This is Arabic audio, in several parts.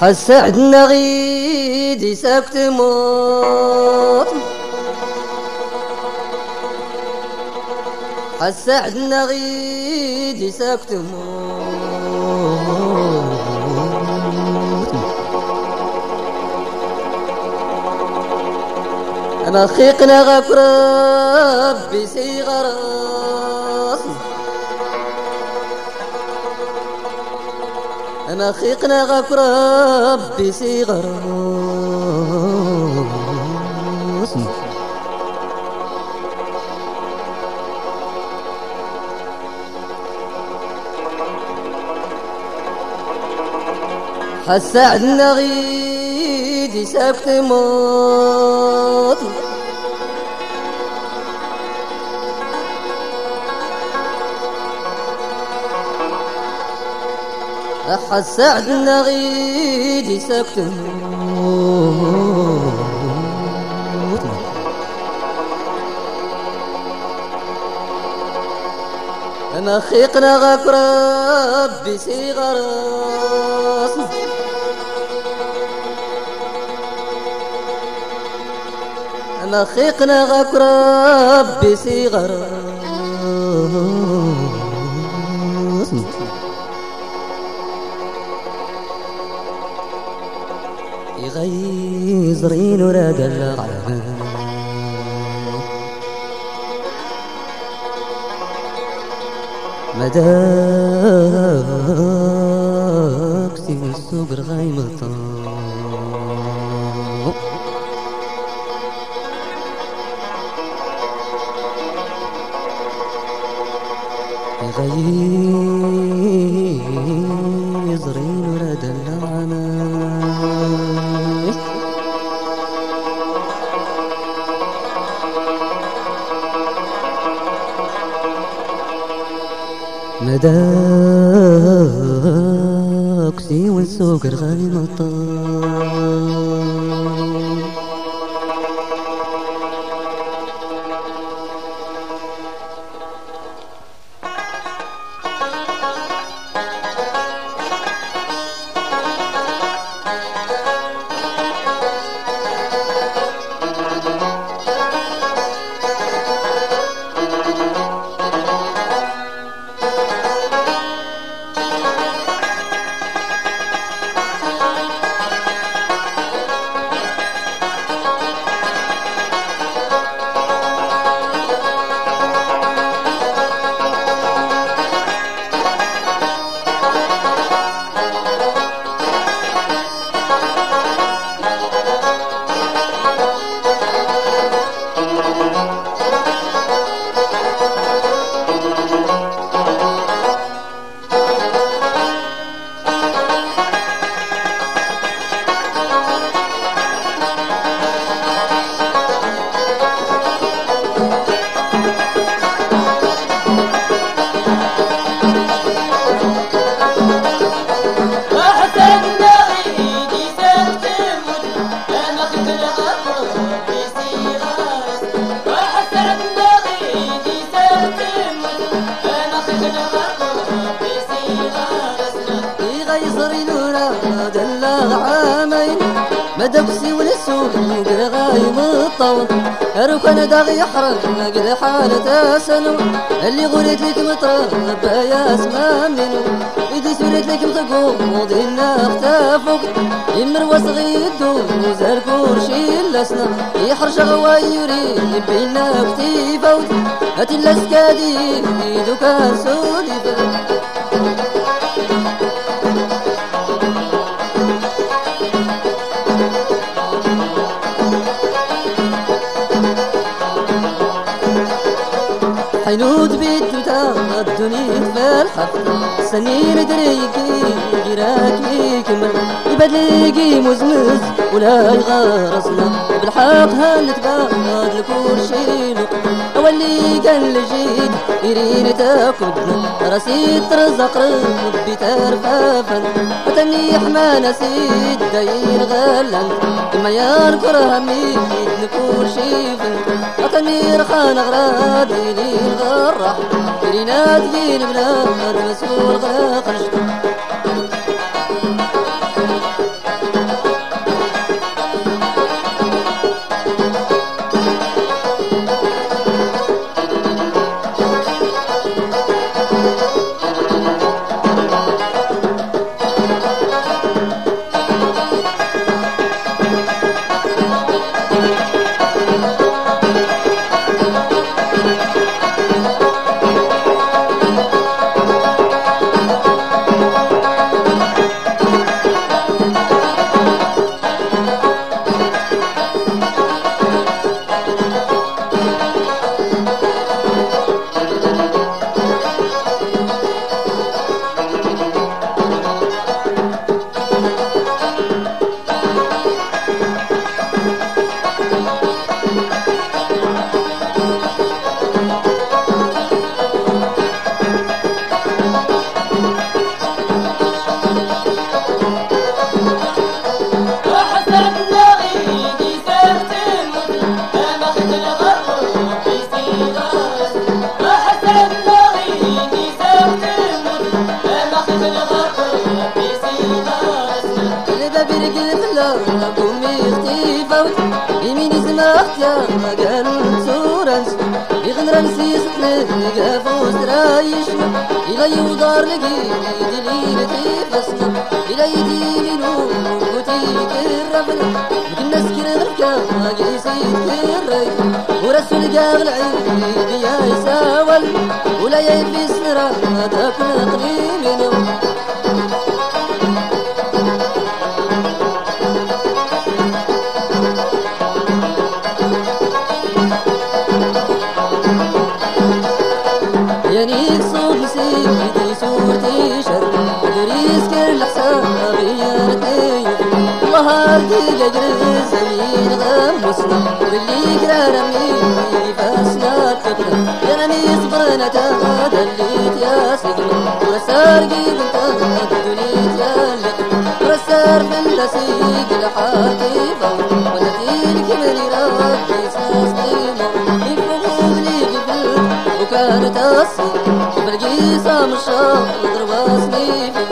حسعدنا غيدي ساكت موت، حسعدنا غيدي ساكت موت. أنا خيقنا غاك ربي سيغر أنا خيقنا غاك ربي سيغر حسعدنا غيدي ساكت موت، حسعدنا غيدي ساكت موت. أنا خيقنا غاك ربي سيغر أنا خيقنا غاك ربي سيغر يغيزرين وراد الغرام مداك سيب السوق رغايمطان يغيزرين وراد الغرام مداك سيب السوق رغايمطان. مدبسي ونسوق رغايم الطول ركن داغي يحرق قد حالة سنو اللي غريت لك مطرب يا اسماء منو إيدي سولت لك متقوض إنا اختفوك يمر وصغيدو زار كورشي اللسنا يحرش غواي يريد بينا كتي فوت هاتي اللسكادي إيدو كان سولي فلك حينود بيدو تغدني فرحة سنين دريكي جراك يكمل يبدلقي مزمز ولا يغرسنا بالحق هنتباد لكل شي أولي قال لجيد يرين تاكدنا راسي ترزق ربي ترفافا وتني حمانا سيد داير غلان إما ينكر همي لكل شي وتني رخان أغرادي لي الغرح يرينات فين بلاد مسؤول غاقش الباب يرقل فلا قومي اختيفاوت يميني زماخت يا قال سورانس يغنر نسيس تلقى فوز رايشنا إلا يودار لقي دليل تيفسنا إلا يدي منو وتيك الرفنا مكنا سكر غركا قيسيت كالري ورسول قابل عيد يا يساول ولا يبي السرا تاكل قريبنا يانيك صوب سيدي صورتي شر دريس كل حسابي يا رتي الله هارتي قدر زمين غمسنا واللي كرا رمي فاسنا بتبنا يا رمي صبرنا تدليت يا سجن ورسار قيد انت دليت يا لقن ورسار في اللسيق الحاتفة ونتيلك من ربي ساسقيمة يفرغوا لي قبل وكانت أصي بالقيسة مشاط ضرباسني في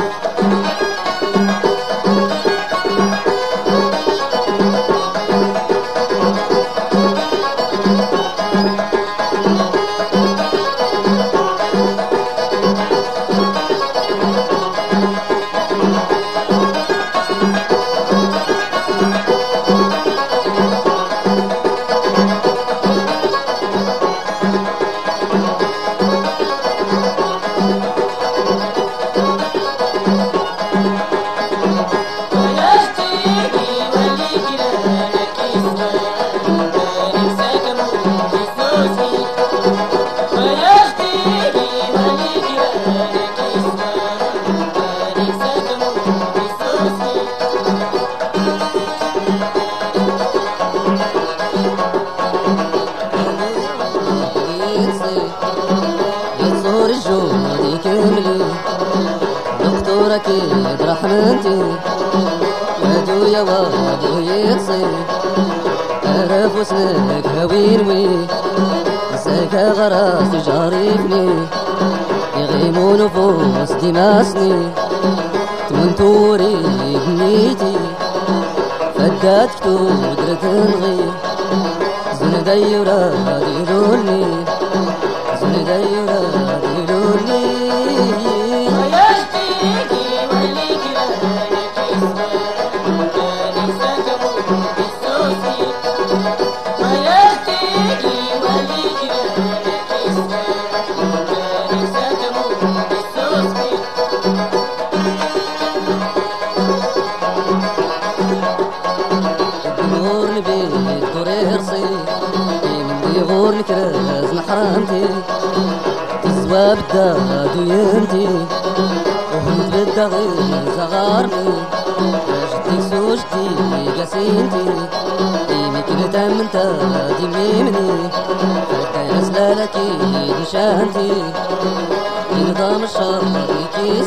يتصور الجودي كاملي دكتورك برحمتي وادو يا وادو يتصي تعرف وسنك هوين وي ساكا غراس تجاريفني يغيمو نفوس دماسني تمنتوري بنيتي فدات فتود رتنغي زن ديورا ديروني زن ديورا ديروني يغور الكراز نحرامتي تزوى بالداد ويمتي وهمت بالدغير زغارني جدي سوجتي قاسينتي ديمي كنت امنتا ديمي مني فتا يسلالكي نشانتي نظام الشر